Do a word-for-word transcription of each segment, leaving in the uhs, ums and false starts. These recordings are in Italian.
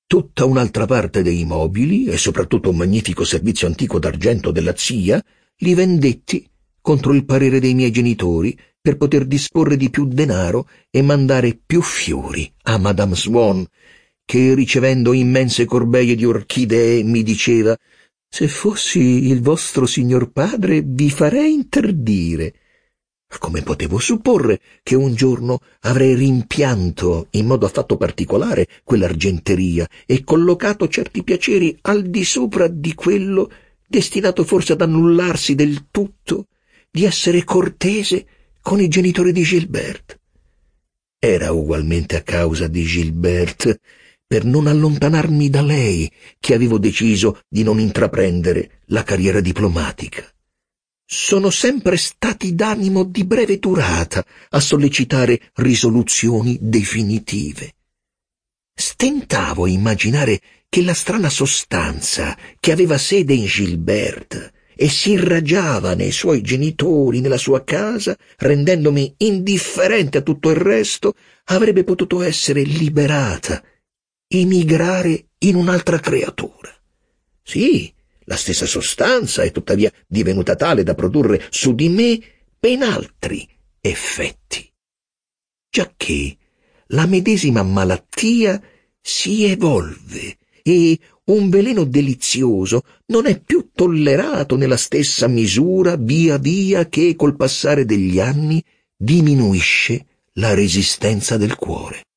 Tutta un'altra parte dei mobili, e soprattutto un magnifico servizio antico d'argento della zia, li vendetti contro il parere dei miei genitori per poter disporre di più denaro e mandare più fiori a Madame Swan, che, ricevendo immense corbeie di orchidee, mi diceva: «Se fossi il vostro signor padre, vi farei interdire». Come potevo supporre che un giorno avrei rimpianto in modo affatto particolare quell'argenteria e collocato certi piaceri al di sopra di quello, destinato forse ad annullarsi del tutto, di essere cortese con i genitori di Gilberte? Era ugualmente a causa di Gilberte, per non allontanarmi da lei, che avevo deciso di non intraprendere la carriera diplomatica. Sono sempre stati d'animo di breve durata a sollecitare risoluzioni definitive. Stentavo a immaginare che la strana sostanza che aveva sede in Gilberte e si irraggiava nei suoi genitori, nella sua casa, rendendomi indifferente a tutto il resto, avrebbe potuto essere liberata, emigrare in un'altra creatura. Sì, la stessa sostanza è tuttavia divenuta tale da produrre su di me ben altri effetti. Giacché la medesima malattia si evolve e un veleno delizioso non è più tollerato nella stessa misura via via che col passare degli anni diminuisce la resistenza del cuore.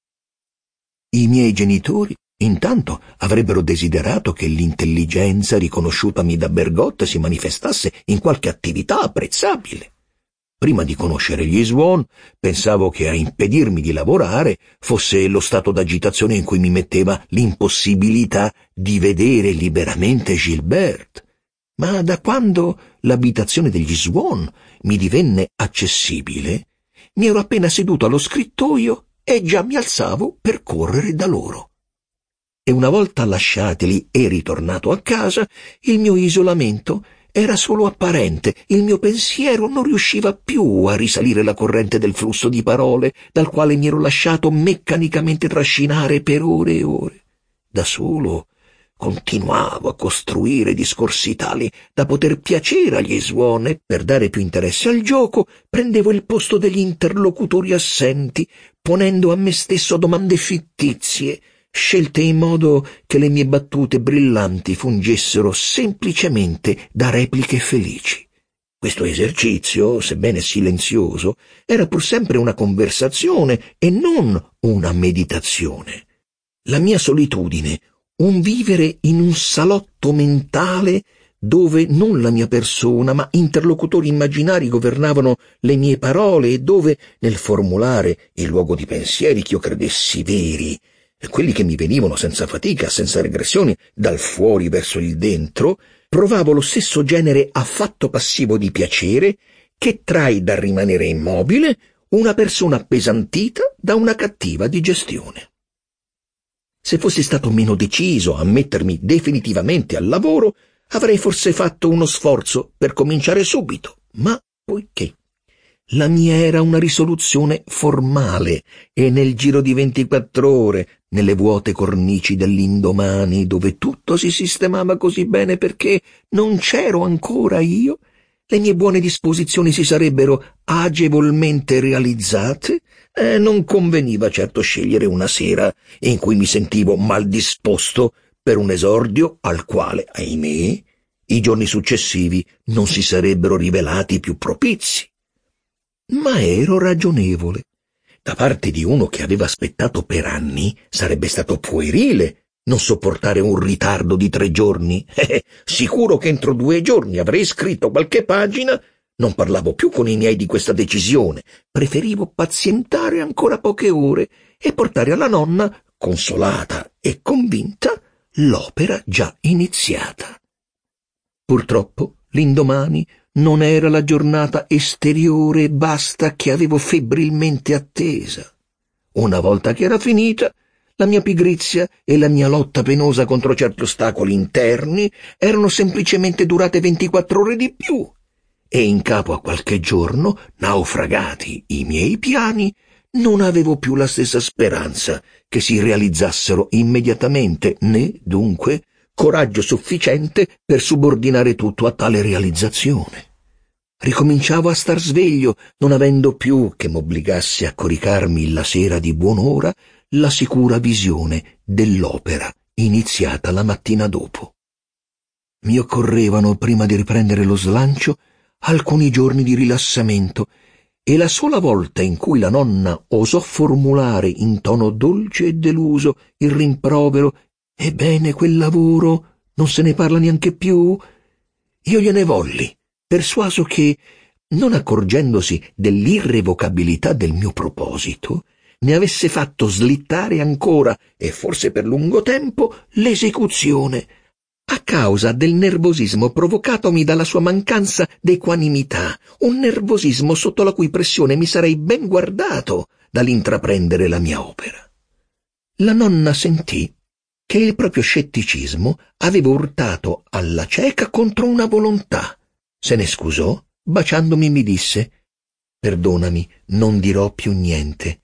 I miei genitori intanto avrebbero desiderato che l'intelligenza riconosciutami da Bergotte si manifestasse in qualche attività apprezzabile. Prima di conoscere gli Swan, pensavo che a impedirmi di lavorare fosse lo stato d'agitazione in cui mi metteva l'impossibilità di vedere liberamente Gilberte. Ma da quando l'abitazione degli Swan mi divenne accessibile, mi ero appena seduto allo scrittoio e già mi alzavo per correre da loro. E una volta lasciateli e ritornato a casa, il mio isolamento era solo apparente, il mio pensiero non riusciva più a risalire la corrente del flusso di parole dal quale mi ero lasciato meccanicamente trascinare per ore e ore. Da solo continuavo a costruire discorsi tali da poter piacere agli Swan e, per dare più interesse al gioco, prendevo il posto degli interlocutori assenti, ponendo a me stesso domande fittizie, scelte in modo che le mie battute brillanti fungessero semplicemente da repliche felici. Questo esercizio, sebbene silenzioso, era pur sempre una conversazione e non una meditazione. La mia solitudine, un vivere in un salotto mentale dove non la mia persona, ma interlocutori immaginari governavano le mie parole e dove, nel formulare il luogo di pensieri che io credessi veri, e quelli che mi venivano senza fatica, senza regressioni, dal fuori verso il dentro, provavo lo stesso genere affatto passivo di piacere che trae dal rimanere immobile una persona appesantita da una cattiva digestione. Se fossi stato meno deciso a mettermi definitivamente al lavoro, avrei forse fatto uno sforzo per cominciare subito, ma poiché la mia era una risoluzione formale e nel giro di ventiquattro ore, nelle vuote cornici dell'indomani, dove tutto si sistemava così bene perché non c'ero ancora io, le mie buone disposizioni si sarebbero agevolmente realizzate e non conveniva certo scegliere una sera in cui mi sentivo mal disposto per un esordio al quale, ahimè, i giorni successivi non si sarebbero rivelati più propizi. Ma ero ragionevole. Da parte di uno che aveva aspettato per anni sarebbe stato puerile non sopportare un ritardo di tre giorni. Eh, sicuro che entro due giorni avrei scritto qualche pagina. Non parlavo più con i miei di questa decisione. Preferivo pazientare ancora poche ore e portare alla nonna, consolata e convinta, l'opera già iniziata. Purtroppo, l'indomani non era la giornata esteriore e basta che avevo febbrilmente attesa. Una volta che era finita, la mia pigrizia e la mia lotta penosa contro certi ostacoli interni erano semplicemente durate ventiquattro ore di più, e in capo a qualche giorno, naufragati i miei piani, non avevo più la stessa speranza che si realizzassero immediatamente, né, dunque, coraggio sufficiente per subordinare tutto a tale realizzazione. Ricominciavo a star sveglio, non avendo più, che m'obbligasse a coricarmi la sera di buon'ora, la sicura visione dell'opera iniziata la mattina dopo. Mi occorrevano, prima di riprendere lo slancio, alcuni giorni di rilassamento, e la sola volta in cui la nonna osò formulare in tono dolce e deluso il rimprovero «Ebbene, quel lavoro non se ne parla neanche più», io gliene volli, persuaso che, non accorgendosi dell'irrevocabilità del mio proposito, ne avesse fatto slittare ancora, e forse per lungo tempo, l'esecuzione, a causa del nervosismo provocatomi dalla sua mancanza d'equanimità, un nervosismo sotto la cui pressione mi sarei ben guardato dall'intraprendere la mia opera. La nonna sentì che il proprio scetticismo aveva urtato alla cieca contro una volontà. Se ne scusò, baciandomi mi disse «Perdonami, non dirò più niente».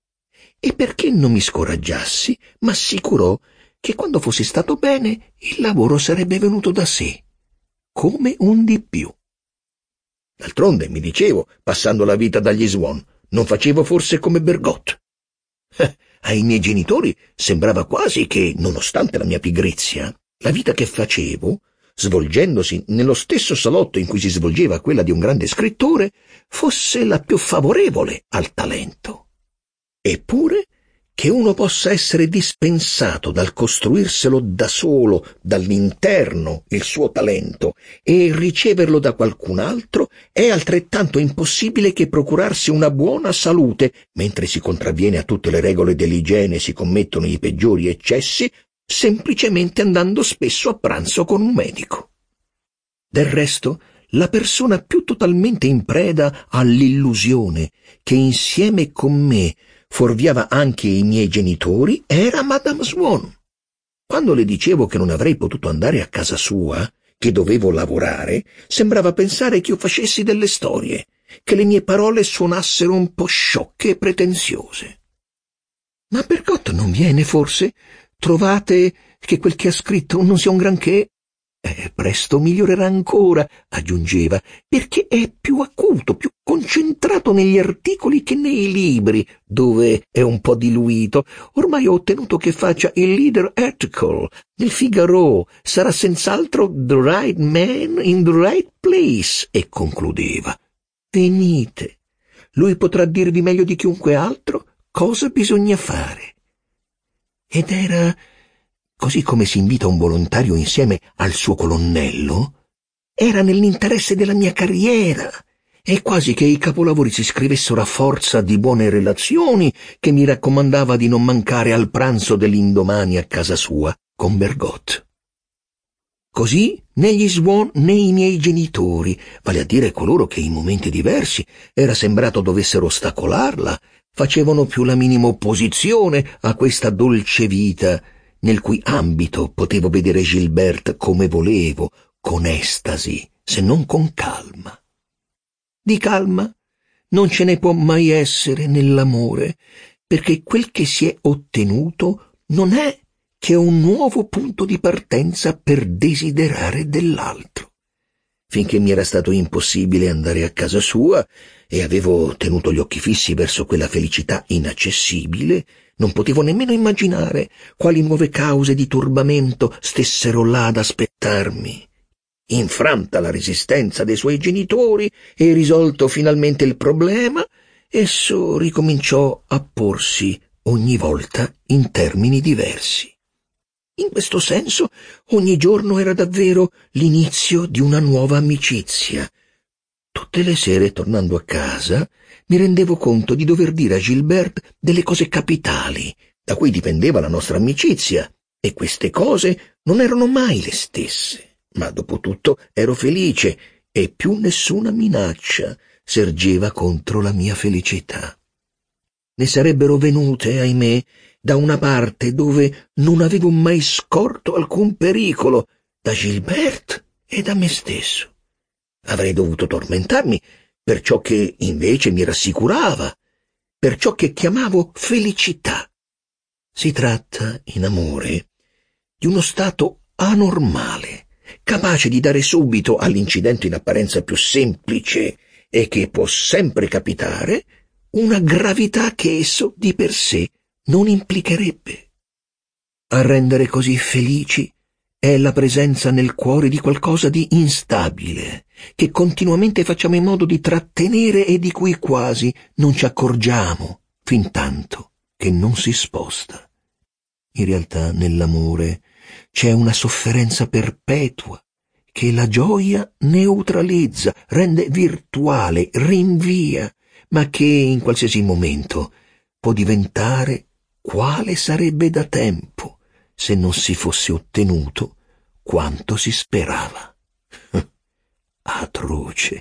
E perché non mi scoraggiassi, m'assicurò che quando fossi stato bene il lavoro sarebbe venuto da sé, come un di più. D'altronde, mi dicevo, passando la vita dagli Swan, non facevo forse come Bergotte? Eh, ai miei genitori sembrava quasi che, nonostante la mia pigrizia, la vita che facevo, svolgendosi nello stesso salotto in cui si svolgeva quella di un grande scrittore, fosse la più favorevole al talento. Eppure, che uno possa essere dispensato dal costruirselo da solo, dall'interno, il suo talento, e riceverlo da qualcun altro, è altrettanto impossibile che procurarsi una buona salute, mentre si contravviene a tutte le regole dell'igiene e si commettono i peggiori eccessi, semplicemente andando spesso a pranzo con un medico. Del resto, la persona più totalmente in preda all'illusione che insieme con me fuorviava anche i miei genitori era Madame Swan. Quando le dicevo che non avrei potuto andare a casa sua, che dovevo lavorare, sembrava pensare che io facessi delle storie, che le mie parole suonassero un po' sciocche e pretenziose. «Ma Bergotte non viene, forse? Trovate che quel che ha scritto non sia un granché?» Eh, presto migliorerà ancora, aggiungeva, perché è più acuto, più concentrato negli articoli che nei libri, dove è un po' diluito. Ormai ho ottenuto che faccia il leader article nel Figaro, sarà senz'altro the right man in the right place, e concludeva. Venite, lui potrà dirvi meglio di chiunque altro cosa bisogna fare. Ed era... così come si invita un volontario insieme al suo colonnello, era nell'interesse della mia carriera, e quasi che i capolavori si scrivessero a forza di buone relazioni, che mi raccomandava di non mancare al pranzo dell'indomani a casa sua con Bergotte. Così né gli Swan né i miei genitori, vale a dire coloro che in momenti diversi era sembrato dovessero ostacolarla, facevano più la minima opposizione a questa dolce vita, nel cui ambito potevo vedere Gilberte come volevo, con estasi, se non con calma. Di calma non ce ne può mai essere nell'amore, perché quel che si è ottenuto non è che un nuovo punto di partenza per desiderare dell'altro. Finché mi era stato impossibile andare a casa sua e avevo tenuto gli occhi fissi verso quella felicità inaccessibile, non potevo nemmeno immaginare quali nuove cause di turbamento stessero là ad aspettarmi. Infranta la resistenza dei suoi genitori e risolto finalmente il problema, esso ricominciò a porsi ogni volta in termini diversi. In questo senso, ogni giorno era davvero l'inizio di una nuova amicizia. Tutte le sere, tornando a casa, mi rendevo conto di dover dire a Gilberte delle cose capitali, da cui dipendeva la nostra amicizia, e queste cose non erano mai le stesse. Ma dopo tutto ero felice, e più nessuna minaccia sergeva contro la mia felicità. Ne sarebbero venute, ahimè, da una parte dove non avevo mai scorto alcun pericolo, da Gilberte e da me stesso. Avrei dovuto tormentarmi per ciò che invece mi rassicurava, per ciò che chiamavo felicità. Si tratta, in amore, di uno stato anormale, capace di dare subito all'incidente in apparenza più semplice e che può sempre capitare una gravità che esso di per sé non implicherebbe. A rendere così felici è la presenza nel cuore di qualcosa di instabile, che continuamente facciamo in modo di trattenere e di cui quasi non ci accorgiamo, fintanto che non si sposta. In realtà nell'amore c'è una sofferenza perpetua che la gioia neutralizza, rende virtuale, rinvia, ma che in qualsiasi momento può diventare quale sarebbe da tempo se non si fosse ottenuto quanto si sperava. Atroce.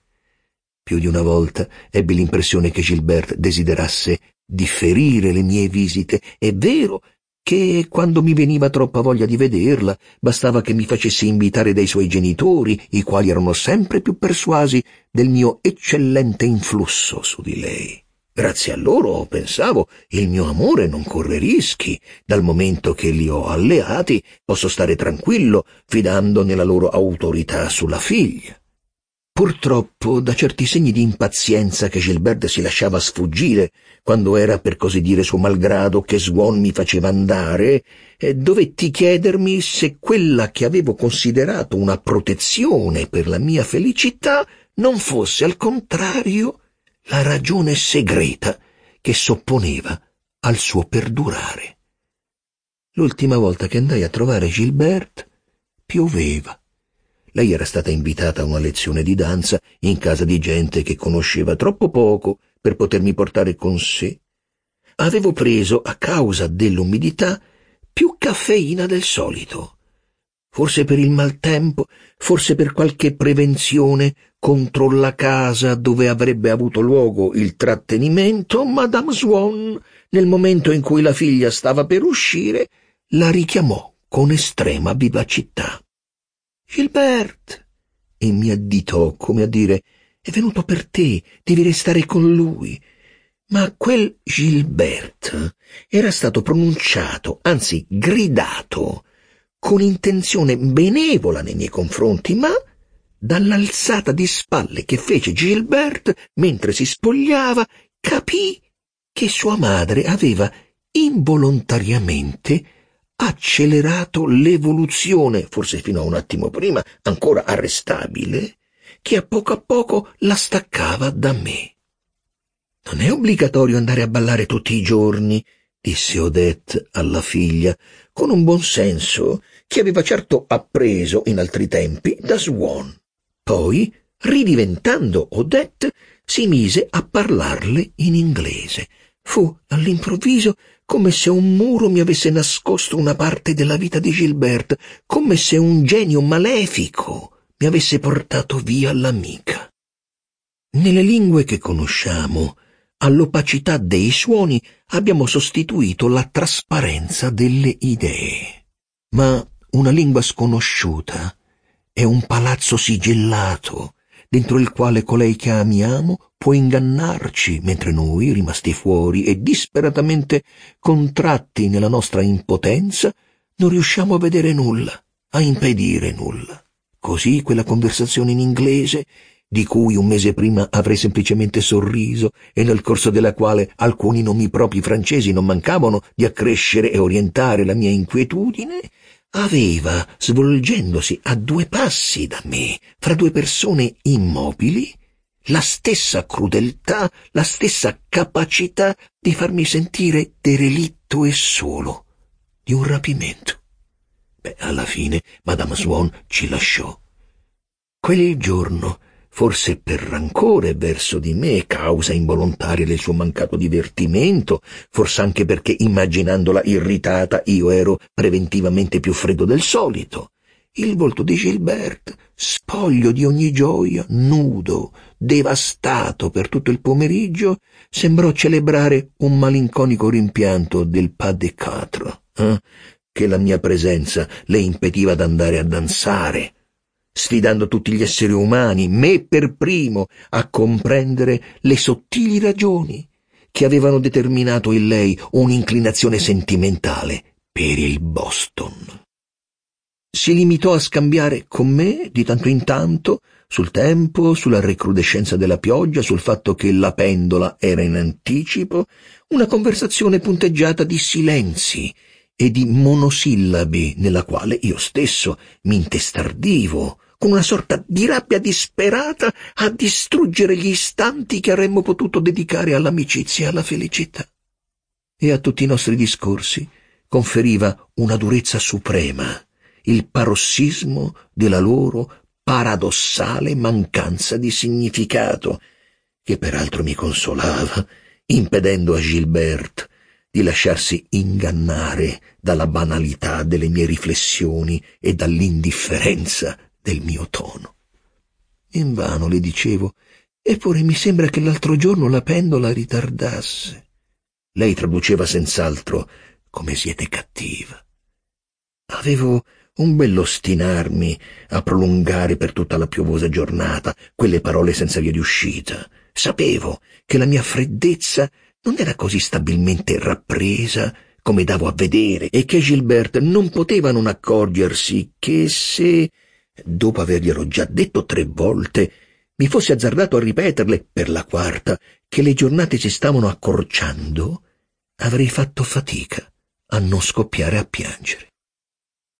Più di una volta ebbi l'impressione che Gilberte desiderasse differire le mie visite. È vero che quando mi veniva troppa voglia di vederla, bastava che mi facessi invitare dai suoi genitori, i quali erano sempre più persuasi del mio eccellente influsso su di lei. Grazie a loro, pensavo, il mio amore non corre rischi. Dal momento che li ho alleati, posso stare tranquillo, fidando nella loro autorità sulla figlia. Purtroppo, da certi segni di impazienza che Gilberte si lasciava sfuggire quando era, per così dire, suo malgrado che Swan mi faceva andare, eh, dovetti chiedermi se quella che avevo considerato una protezione per la mia felicità non fosse, al contrario, la ragione segreta che s'opponeva al suo perdurare. L'ultima volta che andai a trovare Gilberte pioveva. Lei era stata invitata a una lezione di danza in casa di gente che conosceva troppo poco per potermi portare con sé. Avevo preso, a causa dell'umidità, più caffeina del solito. Forse per il maltempo, forse per qualche prevenzione contro la casa dove avrebbe avuto luogo il trattenimento, Madame Swan, nel momento in cui la figlia stava per uscire, la richiamò con estrema vivacità. «Gilberte!» e mi additò come a dire: «È venuto per te, devi restare con lui». Ma quel Gilberte era stato pronunciato, anzi gridato, con intenzione benevola nei miei confronti, ma dall'alzata di spalle che fece Gilberte mentre si spogliava, capì che sua madre aveva involontariamente accelerato l'evoluzione, forse fino a un attimo prima ancora arrestabile, che a poco a poco la staccava da me. «Non è obbligatorio andare a ballare tutti i giorni», disse Odette alla figlia, con un buon senso che aveva certo appreso in altri tempi da Swan. Poi, ridiventando Odette, si mise a parlarle in inglese. Fu all'improvviso come se un muro mi avesse nascosto una parte della vita di Gilberte, come se un genio malefico mi avesse portato via l'amica. Nelle lingue che conosciamo, all'opacità dei suoni abbiamo sostituito la trasparenza delle idee. Ma una lingua sconosciuta è un palazzo sigillato, dentro il quale colei che amiamo può ingannarci, mentre noi, rimasti fuori e disperatamente contratti nella nostra impotenza, non riusciamo a vedere nulla, a impedire nulla. Così quella conversazione in inglese, di cui un mese prima avrei semplicemente sorriso e nel corso della quale alcuni nomi propri francesi non mancavano di accrescere e orientare la mia inquietudine, aveva, svolgendosi a due passi da me, fra due persone immobili, la stessa crudeltà, la stessa capacità di farmi sentire derelitto e solo di un rapimento. Beh, alla fine Madame Swan ci lasciò. Quel giorno, forse per rancore verso di me, causa involontaria del suo mancato divertimento, forse anche perché, immaginandola irritata, io ero preventivamente più freddo del solito, il volto di Gilberte, spoglio di ogni gioia, nudo, devastato per tutto il pomeriggio, sembrò celebrare un malinconico rimpianto del pas de quatre, eh? che la mia presenza le impediva d'andare a danzare, sfidando tutti gli esseri umani, me per primo, a comprendere le sottili ragioni che avevano determinato in lei un'inclinazione sentimentale per il Boston. Si limitò a scambiare con me, di tanto in tanto, sul tempo, sulla recrudescenza della pioggia, sul fatto che la pendola era in anticipo, una conversazione punteggiata di silenzi e di monosillabi nella quale io stesso mi intestardivo, con una sorta di rabbia disperata a distruggere gli istanti che avremmo potuto dedicare all'amicizia e alla felicità. E a tutti i nostri discorsi conferiva una durezza suprema, il parossismo della loro paradossale mancanza di significato, che peraltro mi consolava, impedendo a Gilberte di lasciarsi ingannare dalla banalità delle mie riflessioni e dall'indifferenza del mio tono. Invano le dicevo: eppure mi sembra che l'altro giorno la pendola ritardasse. Lei traduceva senz'altro: come siete cattiva. Avevo un bell'ostinarmi a prolungare per tutta la piovosa giornata quelle parole senza via di uscita. Sapevo che la mia freddezza non era così stabilmente rappresa come davo a vedere e che Gilberte non poteva non accorgersi che se, dopo averglielo già detto tre volte, mi fossi azzardato a ripeterle per la quarta che le giornate si stavano accorciando, avrei fatto fatica a non scoppiare a piangere.